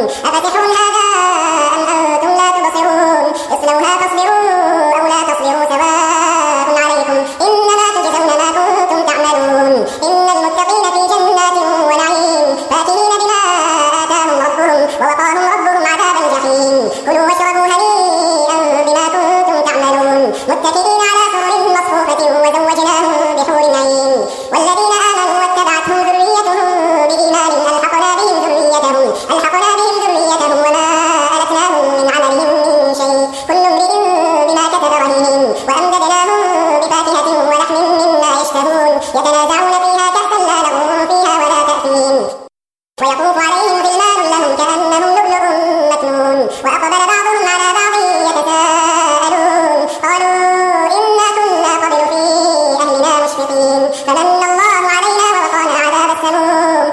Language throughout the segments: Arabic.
أفتسحر هذا أم أنتم لا تبصرون اصلوها تصبروا أو لا تصبروا سواء عليكم إنما تجزون ما كنتم تعملون إن المتقين في جنات ونعيم فاكهين بما آتاهم ربهم ووقاهم ربهم عذاب الجحيم كلوا واشربوا هنيئا بما كنتم تعملون متكئين على سرر مصفوفة وزوجناهم بحور عين والذين آمنوا واتبعتهم ذريتهم بإيمان ألحقنا بهم ذريتهم وما ألتناهم من عملهم من شيء كل امرئ بما كسب رهين وأمددناهم بفاكهة ولحم مما يشتهون يتنازعون فيها كأسا لا لغو فيها ولا تأثيم ويطوف عليهم غلمان لهم كأنهم لؤلؤ مكنون وأقبل بعضهم على بعض يتساءلون قالوا إنا كنا قبل في أهلنا مشفقين فمن الله علينا ووقانا عذاب السموم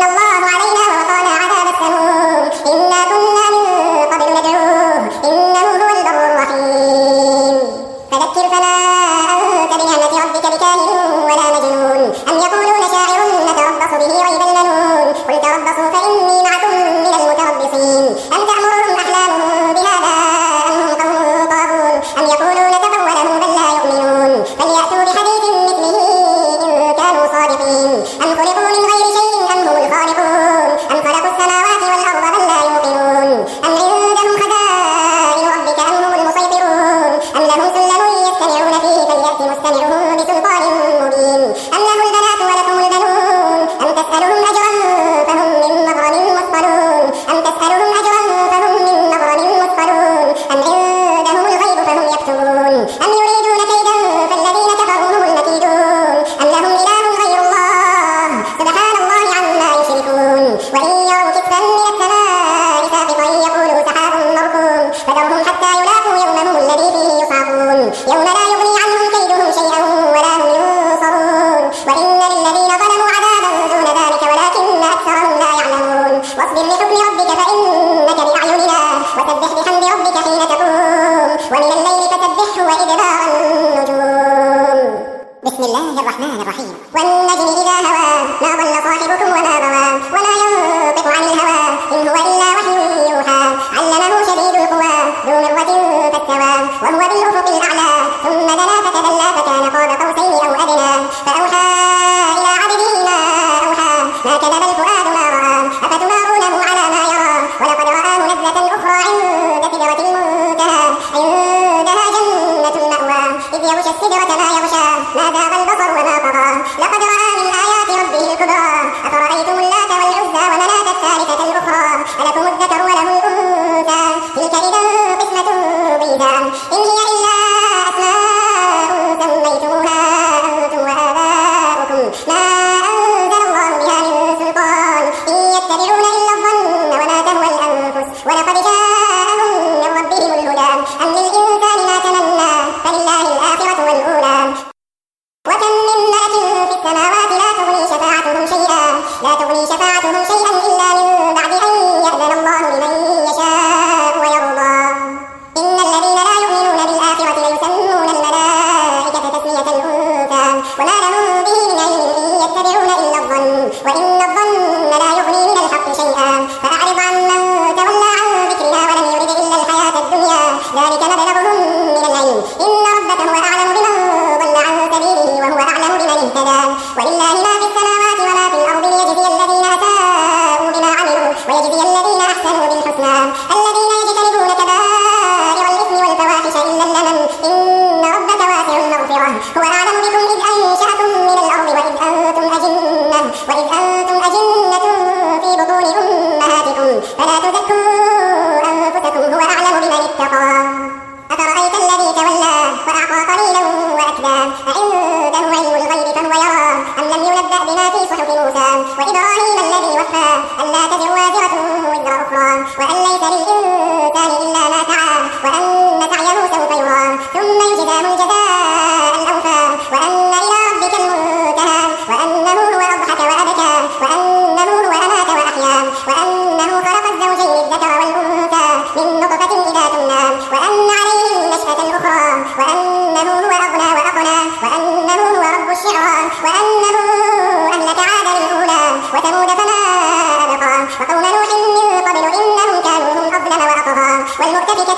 إنا كنا من قبل ندعوه إنه هو البر الرحيم فذكر فما أنت بنعمة ربك بكاهن ولا مجنون أم يقولون شاعر نتربص به ريب المنون قل تربصوا فإني معكم من المتربصين أم تأمرهم أحلامهم بهذا أم هم قوم طاغون أم يقولون تقوله بل لا يؤمنون فليأتوا بحديث مثله إن كانوا صادقين أم خلقوا من غير شيء أم هم الخالقون أم خلقوا السماوات والأرض بل لا يوقنون أم عندهم خزائن ربك أم هم المسيطرون أم لهم سلم يستمعون فيه فليأت مستمعهم بسلطان مبين أم له البنات ولكم البنون أم تسألهم أجرا فهم من مغرم مثقلون أم عندهم الغيب فهم يكتبون أم يريدون كيدا فالذين كفروا هم المكيدون أم لهم إله غير الله سبحان الله عما يشركون وإن يروا كسفا من السماء ساقطا يقولوا سحاب مركوم فذرهم حتى يلاقوا يومهم الذي فيه يصعقون يوم لا يغني عنهم كيدهم شيئا ولا هم ينصرون وإن للذين ظلموا عذابا دون ذلك ولكن أكثرهم لا يعلمون واصبر لحكم ربك فإنك بأعيننا وسبح بحمد ربك حين تقوم ومن الليل فسبحه وإدبار النجوم بسم الله الرحمن الرحيم والنجم إذا هوى ما ضل صاحبكم وما غوى وما ينطق عن الهوى إن هو إلا وحي يوحى علمه شديد القوى ذو مرة فاستوى وهو بالأفق الأعلى ثم دنا فتدلى فكان قاب قوسين أو أدنى فأوحى إلى عبده ما أوحى ما كذب الفؤاد ما رأى أفتمارونه على ما يرى ولقد رآه نزلة أخرى عند سدرة المنتهى عندها جنة المأوى إذ يغشى السدرة ما يغشى ما زاغ البصر وما طغى لقد رأى من آيات ربه الكبرى أفرأيتم اللات والعزى ومناة الثالثة الأخرى ألكم الذكر وله الأنثى تلك إذا قسمة ضيزى إن هي إلا أسماء سميتموها أنتم وآباؤكم ما أنزل الله بها من سلطان إن يتبعون إلا الظن وما تهوى الأنفس ولقد جاءهم من ربهم الهدى أم للإنسان ما تمنى فلله الآخرة والأولى وكم من ملك في السماوات لا تغني شفاعتهم شيئا إلا من بعد أن يأذن الله لمن يشاء ويرضى إن الذين لا يؤمنون بالآخرة ليسمون الملائكة تسمية الأنثى وما لهم به من علم إن يتبعون إلا الظن وإن الظن لا يغني من الحق شيئا فأعرض عمن تولى عن ذكرنا ولم يرد إلا الحياة الدنيا ذلك مبلغهم من العلم إن ربك هو أعلم بمن ضل عن سبيله وهو أعلم بمن اهتدى ولله ما في السماوات وما في الأرض ليجزي الذين أساءوا بما عملوا ويجزي الذين أحسنوا بالحسنى الذين يجتنبون كبائر الإثم والفواحش إلا اللمم إن ربك واسع المغفرة هو أعلم بكم إذ أنشأكم من الأرض وإذ أنتم أجنة في بطون أمهاتكم فلا تزكوا أنفسكم هو أعلم بمن اتقى أفرأيت الذي تولى وأعطى قليلا وأكدى أعنده علم الغيب فهو يرى أم لم ينبأ بما في صحف موسى وإبراهيم الذي وفى ألا تزر وازرة وزر أخرى وأن ليس للإنسان إلا ما سعى وأن سعيه سوف يرى ثم يجزاه الجزاء الأوفى وأن إلى ربك المنتهى وأنه هو أضحك وأبكى وأنه هو أمات وأحيا وأنه خلق الزوجين الذكر والأنثى من نطفة إذا تمنى وأن عليه النشأة الأخرى وأنه هو أغنى وأقنى وأنه هو رب الشعرى وأنه أهلك عادا الأولى وثمود فما أبقى وقوم نوح من قبل إنهم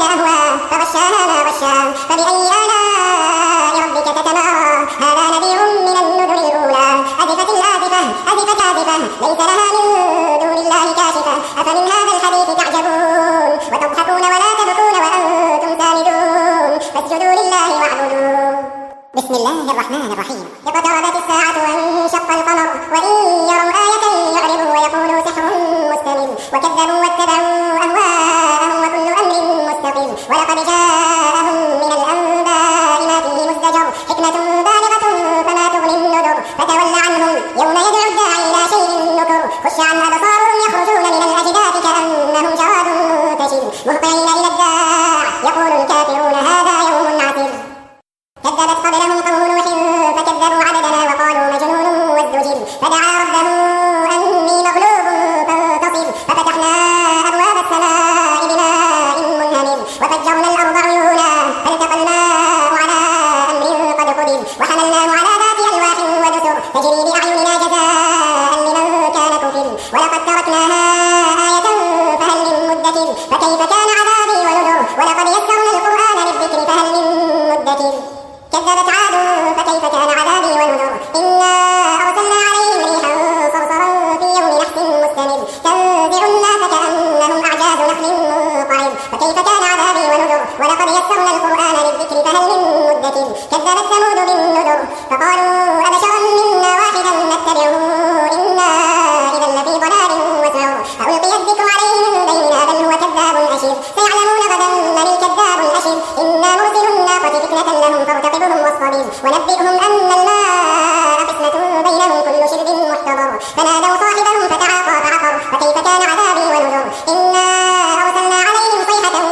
لهوا فغشاها ما غشا فبأي آلاء ربك تتمارى هذا نذير من النذر الأولى أزفت الآزفة أزفت آزفة ليس لها من دون الله كاشفة أفمن هذا الحديث تعجبون وتضحكون ولا تبكون وأنتم سامدون فاسجدوا لله واعبدوا. بسم الله الرحمن الرحيم. اقتربت الساعة وانشق القمر وإن يروا آية يعرضوا ويقولوا سحر مستمر وكذبوا واتبعوا أهواءهم وكل أمر مستقر ولقد جاءهم من الأنباء ما فيه مزدجر حكمة بالغة فما تغني النذر فتول عنهم يوم يدعو الداعي إلى شيء نكر خش عن أبصارهم يخرجون من الأجداث كأنهم جراد منتشر مهطعين إلى الداع يقول الكافرون هذا يوم عسر. كذبت قبلهم قوم نوح فكذبوا عبدنا وقالوا مجنون وازدجر فدعا ربه أني مغلوب فانتصر ففتحنا أبواب السماء بماء منهمر وفجرنا الأرض عيونا فالتقى الماء على أمر قد قدر وحملناه على ذات ألواح ودسر تجري بأعيننا جزاء لمن كان كفر ولقد تركناها آية فهل من مدكر فكيف كان عذابي ونذر ولقد يسرنا القرآن للذكر فهل من مدكر. كذبت عاد فكيف كان عذابي ونذر إنا أرسلنا عليهم ريحا صرصرا في يوم نحس مستمر تنزع الناس كأنهم أعجاز نخل منقعر فكيف كان عذابي ونذر ولقد يسرنا القرآن للذكر فهل من مدكر. كذبت ثمود بالنذر فقالوا أبشرا منا واحدا نتبعه إنا إذا لفي ضلال وسعر ألقي الذكر عليه من بيننا بل هو كذاب أشر سيعلمون غدا من الكذاب الأشر إنا مرسل الناقة فتنة لهم فارتقبهم واصطبر ونبئهم أن الماء قسمة بينهم كل شرب محتضر فنادوا صاحبهم فتعاطى فعقر فكيف كان عذابي ونذر إنا أرسلنا عليهم صيحة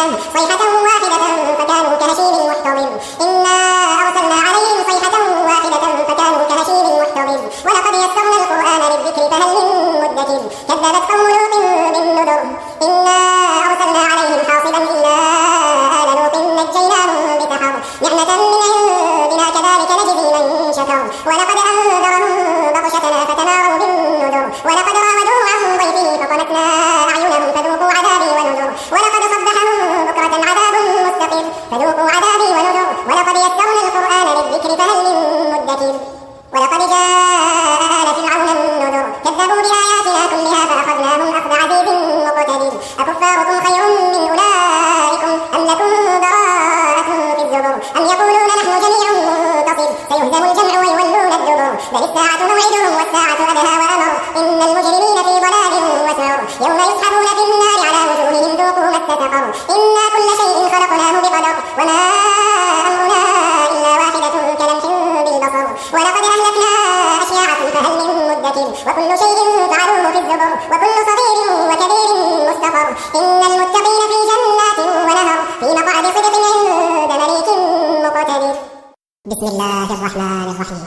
واحدة فكانوا كهشيم المحتضر إنا أرسلنا عليهم صيحة واحدة فكانوا كهشيم المحتضر ولقد يسرنا القرآن للذكر فهل من مدكر. كذبت قوم لوط بالنذر إنا أرسلنا عليهم حاصبا إلا آل لوط نجيناهم بسحر نعمة من عندنا كذلك نجزي من شكر ولقد أنذرهم بطشتنا فتماروا بالنذر ولقد راودوه عن ضيفه فطمسنا أعينهم فذوقوا عذابي ونذر ولقد صبحهم بكرة عذاب مستقر فذوقوا عذابي ونذر ولقد يسرنا القرآن للذكر فهل من مدكر. ولقد جاء آل فرعون النذر كذبوا بآياتنا كلها فأخذناهم أخذ عزيز مقتدر أكفاركم خير من أولئكم أم لكم براءة في الزبر أم يقولون نحن جميع منتصر سيهزم الجمع ويولون الدبر بل الساعة موعدهم والساعة أدهى وأمر إن المجرمين في ضلال وسعر يوم يسحبون في النار على وجوههم ذوقوا مس سقر إنا كل شيء خلقناه بقدر وما أمرنا إلا واحدة كلمح بالبصر ولقد أهلكنا أشياعكم فهل من مدكر وكل شيء فعلوه في الزبر وكل صغير وكبير مستقر إن المتقين في جنات ونهر في مقعد صدق عند مليك مقتدر. بسم الله الرحمن الرحيم.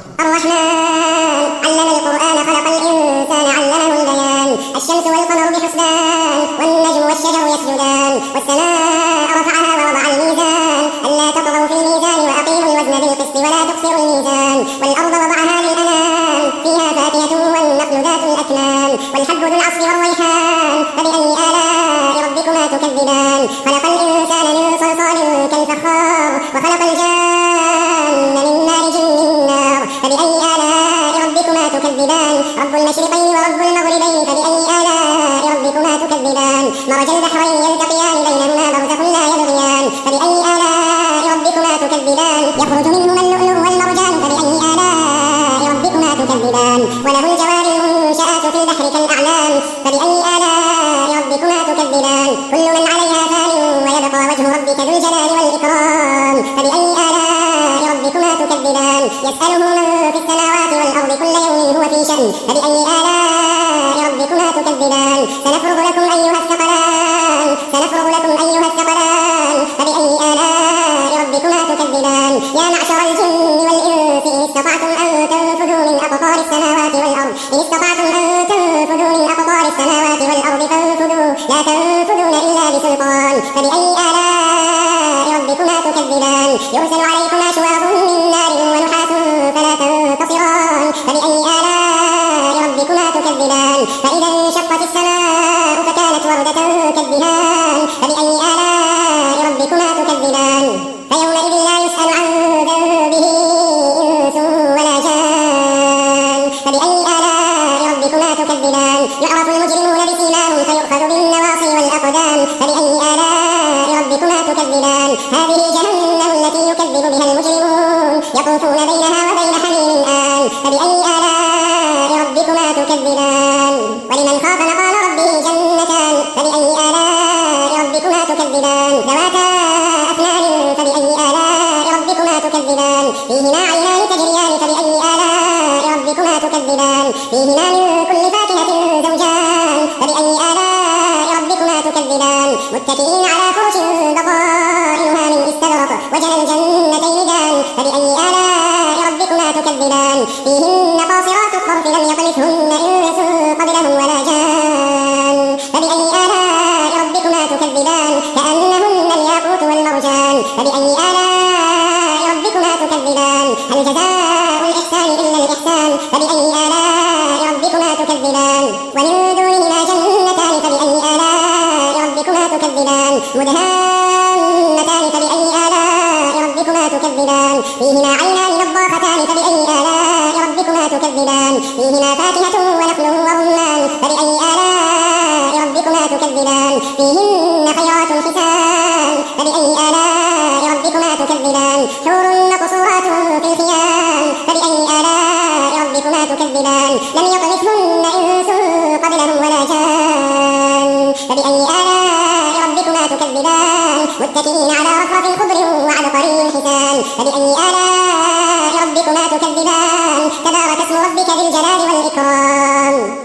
الرحمن علم القرآن خلق الإنسان علمه البيان الشمس والقمر بحسبان والنجم والشجر يسجدان والسماء رفعها ووضع الميزان ألا تطغوا في الميزان وأقيموا الوزن بالقسط ولا تخسروا الميزان والأرض وضعها للأنام فيها فاكهة والنخل ذات الأكمام والحب ذو العصف والريحان فبأي آلاء ربكما تكذبان خلق الإنسان من صلصال كالفخار وخلق الجان من مارج من نار فبأي آلاء ربكما تكذبان رب المشرقين ورب المغربين فبأي آلاء ربكما تكذبان مرج البحرين يلتقيان بينهما برزخ لا يبغيان فبأي آلاء ربكما تكذبان يخرج منهما اللؤلؤ والمرجان فبأي آلاء ربكما تكذبان وله الجوار المنشآت في البحر كالأعلام فبأي آلاء ربكما تكذبان كل من عليها فان ويبقى وجه ربك ذو الجلال والإكرام فبأي آلاء ربكما تكذبان يسأله من في السماوات والأرض كل يوم هو في شأن فبأي آلاء ربكما تكذبان سنفرغ لكم أيها الثقلان فبأي آلاء ربكما تكذبان يا معشر الجن والإنس إن استطعتم أن تنفذوا من أقطار السماوات والأرض فانفذوا لا تنفذون إلا بسلطان فبأي آلاء ربكما تكذبان يرسل عليكما شواظ من نار ونحاس فلا تنتصران فبأي آلاء ربكما تكذبان فإذا انشقت السماء فكانت وردة كالدهان فبأي آلاء هذه جهنم التي يكذب بها المجرمون يطوفون بينها وبين حميم آن فبأي آلاء ربكما تكذبان ولمن خاف مقام ربه جنتان فبأي آلاء ربكما تكذبان ذواتا أفنان فبأي آلاء ربكما تكذبان فيهما عينان تجريان فبأي آلاء ربكما تكذبان فيهما من كل فاكهة زوجان فبأي آلاء ربكما تكذبان متكئين على فرش بطائنها من استبرق وجنى الجنتين دان فبأي آلاء ربكما تكذبان فيهن قاصرات الطرف لم يطمثهن إنس قبلهم ولا جان فبأي آلاء ربكما تكذبان كأنهن الياقوت والمرجان فبأي آلاء ربكما تكذبان هل جزاء الإحسان إلا الإحسان فبأي آلاء ربكما تكذبان ومن دونهما جنتان فبأي آلاء ربكما تكذبان مدهامتان فبأي آلاء ربكما تكذبان فيهما عينان نضاختان فبأي آلاء ربكما تكذبان فيهما فاكهة ونخل ورمان فبأي آلاء ربكما تكذبان فيهن خيرات حسان فبأي آلاء ربكما تكذبان حور مقصورات في الخيام فبأي آلاء ربكما تكذبان لم يطمثهن إنس قبلهم ولا جان فبأي آلاء ربكما تكذبان متكئين على رفرف خضر وعبقري حسان فبأي آلاء ربكما تكذبان تبارك اسم ربك ذي الجلال والإكرام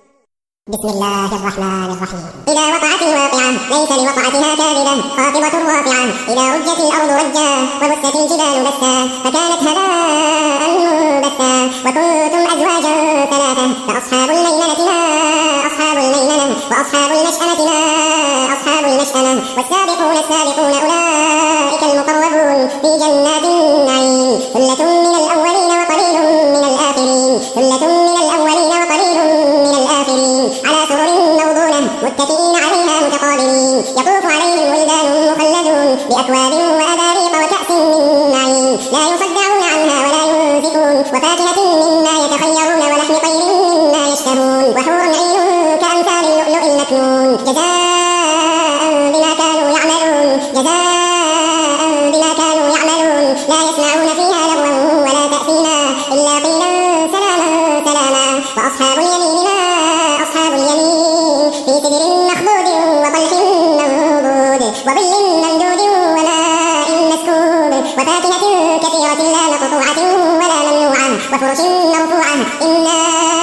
بسم الله الرحمن الرحيم إذا وقعت الواقعة ليس لوقعتها كاذبة خافضة رافعة إذا رجت الأرض رجا وبست الجبال بسا فكانت هباء منبثا وكنتم أزواجا ثلاثة فأصحاب الميمنة ما أصحاب الميمنة وأصحاب المشأمة ما أصحاب المشأمة والسابقون السابقون أولئك المقربون في جنات النعيم ثلة من الأولين وقليل من الآخرين ثلة من الأولين وقليل من الآخرين على سرر موضونة متكئين عليها متقابلين يطوف عليهم ولدان مخلدون بأكواب وأباريق وكأس من معين لا يصدعون عنها ولا ينزفون وفاكهة مما يتخيرون ولحم طير مما يشتهون وحور عين كأمثال اللؤلؤ المكنون جزاء بما كانوا يعملون جزاء بما كانوا يعملون لا يسمعون فيها لغوا ولا تأثيما إلا قيلا سلاما سلاما وأصحاب اليمين ما أصحاب اليمين في سدر مخضود وطلح منضود وظل ممدود وماء مسكوب وفاكهة كثيرة لا مقطوعة ولا ممنوعة وفرش مرفوعة إنا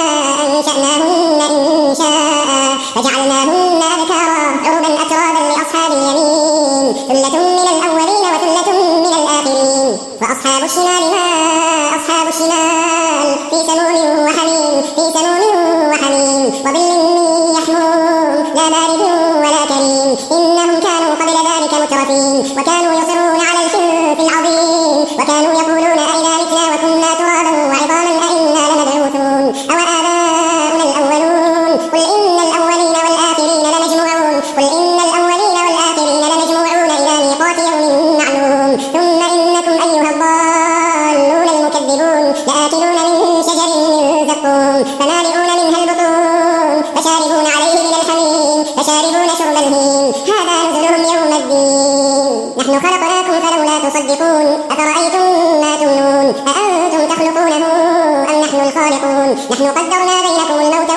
أنشأناهن إنشاء فجعلناهن أبكارا عربا أترابا لأصحاب اليمين ثلة من الأولين وثلة من الآخرين وأصحاب الشمال ما أصحاب الشمال في سموم وحميم في سموم وحميم وظل من يحموم لا بارد ولا كريم إنهم كانوا قبل ذلك مترفين وكانوا يصرون على الحنث العظيم وكانوا يقولون أئذا متنا وكنا ترابا وعظاما أئنا لمبعوثون أو آباؤنا الأولون قل إن الأولين والآخرين لمجموعون قل إن الأولين والآخرين لمجموعون إلى ميقات يوم معلوم ثم إنكم أيها الضالون المكذبون لآكلون من شجر من زقوم فمالئون منها البطون فشاربون عليه من الحميم فشاربون شرب الهيم هذا نزلهم يوم الدين نحن خلقناكم فلولا تصدقون أفرأيتم ما تمنون أأنتم تخلقونه أم نحن الخالقون نحن قدرنا بينكم الموت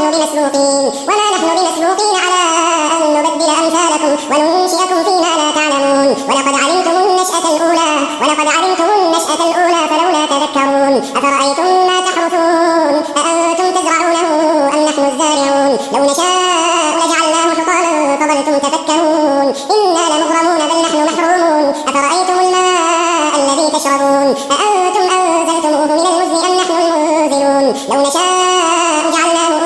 وما نحن بمسبوقين على أن نبدل أمثالكم وننشئكم فيما لا تعلمون ولقد علمتم النشأة الأولى فلولا تذكرون أفرأيتم ما تحرثون أأنتم تزرعونه أم نحن الزارعون لو نشاء لجعلناه حطاما فظلتم تفكرون إنا لمغرمون بل نحن محرومون أفرأيتم الماء الذي تشربون أأنتم أنزلتموه من المزن أم نحن المنزلون لو نشاء جعلناه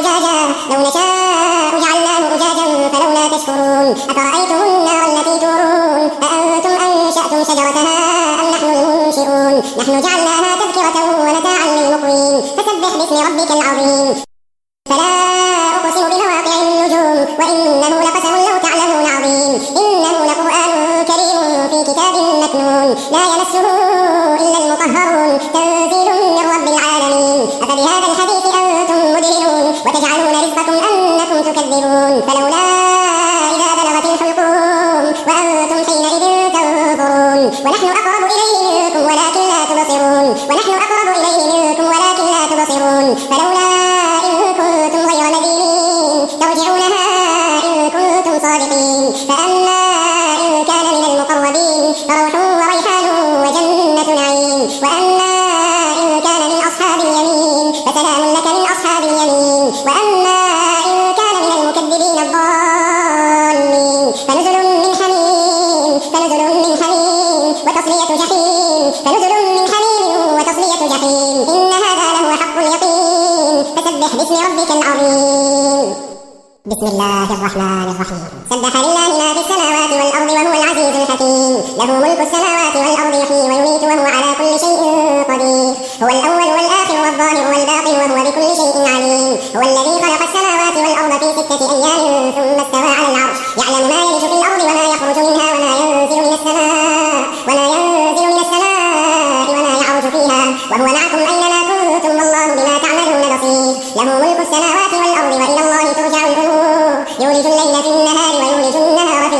أجاجا فلولا تشكرون أفرأيتم النار التي تورون أأنتم أنشأتم شجرتها أم نحن المنشئون نحن جعلناها تذكرة ومتاعا للمقوين فسبح باسم ربك العظيم فلا أقسم بمواقع النجوم وإنه لقسم لو تعلمون عظيم إنه لقرآن كريم في كتاب مكنون لا يمسه إلا المطهرون تنزيل من رب العالمين أفبهذا الحديث أنتم مدهنون وتجعلون رزقكم أنكم تكذبون فلولا إذا بلغت الحلقوم وأنتم حينئذ تنظرون فلولا إن كنتم غير مدينين ترجعونها إن كنتم صادقين. فأما إن كان من المقربين فروح وريحان وجنة نعيم. وأما إن كان من أصحاب اليمين فسلام لك من أصحاب اليمين. وأما إن كان من المكذبين الضالين فنزل من حميم وتصلية جحيم. إن هذا لهو حق اليقين. فسبح باسم ربك العظيم. بسم الله الرحمن الرحيم. سبح لله ما في السماوات والأرض وهو العزيز الحكيم. له ملك السماوات والأرض يحيي ويميت وهو على كل شيء قدير. هو الأول والآخر والظاهر والباطن وهو بكل شيء عليم. هو الذي خلق السماوات والأرض في 6 أيام ثم استوى على العرش. يعلم ما يلج في الأرض وما يخرج منها وما ينزل من السماء وما يعرج فيها وهو معكم أينما كنتم والله بما تعملون بصير. له ملك السماوات والأرض وإلى الله ترجع الأمور. يولج الليل في النهار ويولج النهار في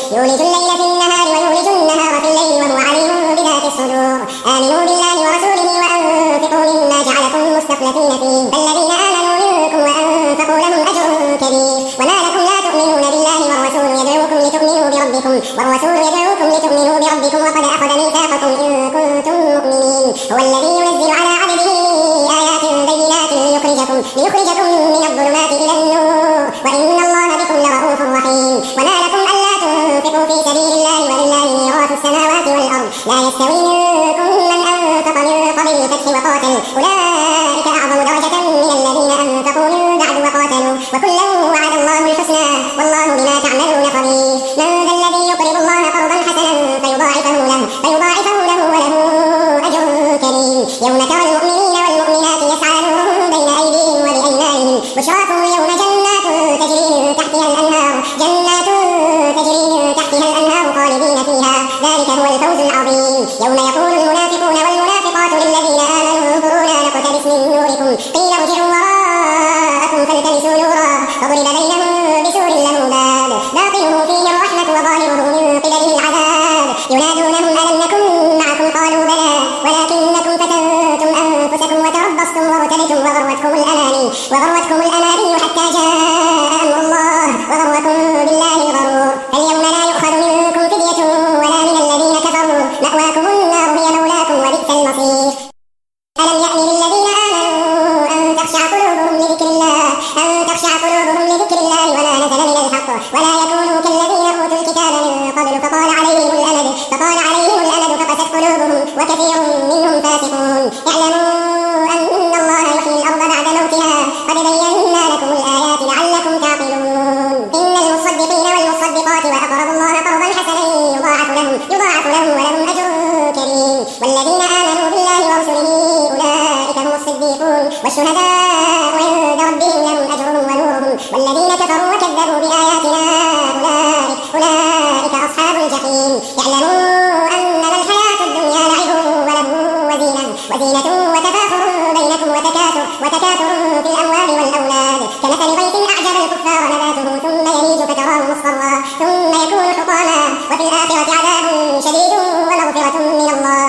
الليل وهو عليم بذات الصدور. آمنوا بالله ورسوله وأنفقوا مما جعلكم مستخلفين فيه فالذين آمنوا منكم وأنفقوا لهم أجر كبير. وما لكم لا تؤمنون بالله والرسول يدعوكم لتؤمنوا بربكم وقد أخذ ميثاقكم إن كنتم مؤمنين. هو الذي ينزل على عبده آيات بينات ليخرجكم من الظلمات إلى النور وإن الله بكم لرؤوف رحيم. وما لكم ألا تنفقوا في سبيل الله ولله ميراث السماوات والأرض. لا يستوي منكم من أنفق من قبل الفتح وقاتل أولئك أعظم درجة من الذين أنفقوا من بعد وقاتلوا وكلا وعد الله الحسنى والله بما تعملون خبير. من ذا الذي يقرض الله قرضا حسنا فيضاعفه له وله أجر كريم. يوم ترى المؤمنين والمؤمنات يسعى نورهم بين أيديهم وبأيمانهم بشراكم اليوم جنات تجري من تحتها الأنهار خالدين فيها ذلك هو الفوز العظيم. يوم يقول المنافقون والمنافقات للذين آمنوا انظرونا نقتبس من نوركم قيل ارجعوا وراءكم فالتمسوا نورا فضرب بينهم بسور له باب باطنه فيه الرحمة وظاهره من قبله العذاب. ينادونهم ألم نكن معكم قالوا بلى ولكنكم فتنتم أنفسكم وتربصتم وارتبتم وغرتكم الأماني حتى جاء أمر الله وغركم بالله الغرور. فاليوم لا يؤخذ منكم فدية ولا من الذين كفروا مأواكم النار هي مولاكم وبئس المصير. ألم يأن للذين آمنوا أن تخشع قلوبهم لذكر الله وما نزل من الحق ولا يكونوا كالذين أوتوا الكتاب من قبل فطال عليهم الأمد فقست قلوبهم وكثير منهم فاسقون. اعلموا أن الله يحيي الأرض بعد موتها قد بينا لكم الآيات لعلكم تعقلون. إن المصدقين والمصدقات وأقرضوا الله قرضا حسنا يضاعف لهم ولهم أجر كريم. والذين آمنوا بالله ورسله أولئك هم الصديقون والشهداء عند ربهم لهم أجرهم ونورهم. والذين كفروا وكذبوا بآياتنا أولئك أصحاب الجحيم. يعلموا أنما الحياة الدنيا لعب وله وزينة وتفاخر بينكم وتكاثر في الأموال والأولاد كمثل غيث أعجب الكفار نباته ثم يهيج فتراه مصفرا ثم يكون حطاما وفي الآخرة عذاب شديد ومغفرة من الله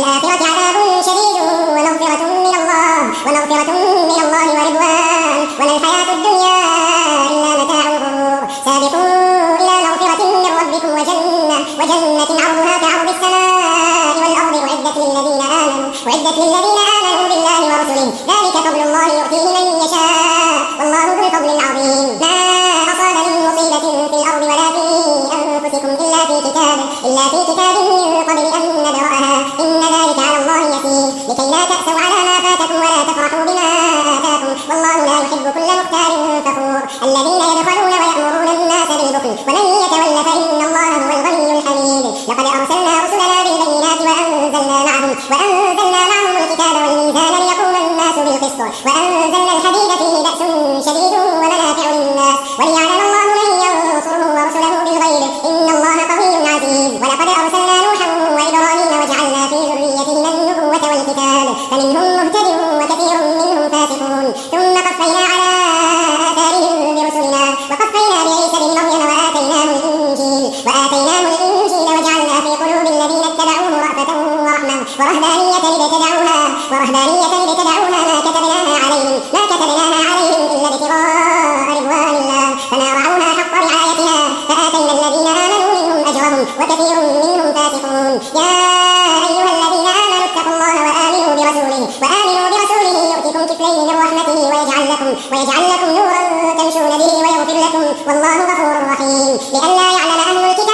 ورضوان ولا الحياة الدنيا إلا متاع الغرور. سابقوا إلى مغفرة من ربكم وجنة عرضها كعرض السماء والأرض أعدت للذين آمنوا بالله ورسله ذلك فضل الله يؤتيه من يشاء والله ذو الفضل العظيم. ما أصاب من مصيبة في الأرض ولا في أنفسكم إلا في كتاب من قبل أن نبرأها إن ذلك على الله يسير. لكي لا تأسوا على ما فاتكم ولا تفرحوا بما آتاكم والله لا يحب كل مختال فخور. الذين يبخلون ويأمرون الناس بالبخل ومن يتول فإن الله هو الغني الحميد. لقد أرسلنا رسلنا بالبينات وأنزلنا معهم الكتاب والميزان ليقوم الناس بالقسط وأنزلنا الحديد فيه بأس شديد ومنافع للناس وليعلم الله من ينصره ورسله بالغيب إن الله قوي عزيز. ولقد أرسلنا نوحا وإبراهيم وجعلنا في ذريتهما النبوة والكتاب فمنهم مهتد وكثير منهم فاسقون. ثم قفينا على آثارهم برسلنا وقفينا بعيسى بن مريم وآتيناه الإنجيل وجعلنا في قلوب الذين اتبعوه رأفة ورحمة ورهبانية ابتدعوها ما كتبناها عليهم وكثير منهم فاسقون. يا أيها الذين آمنوا اتقوا الله وآمنوا برسوله يؤتكم كفلين من رحمته ويجعل لكم نورا تمشون به ويغفر لكم والله غفور رحيم. لئلا يعلم أهل الكتاب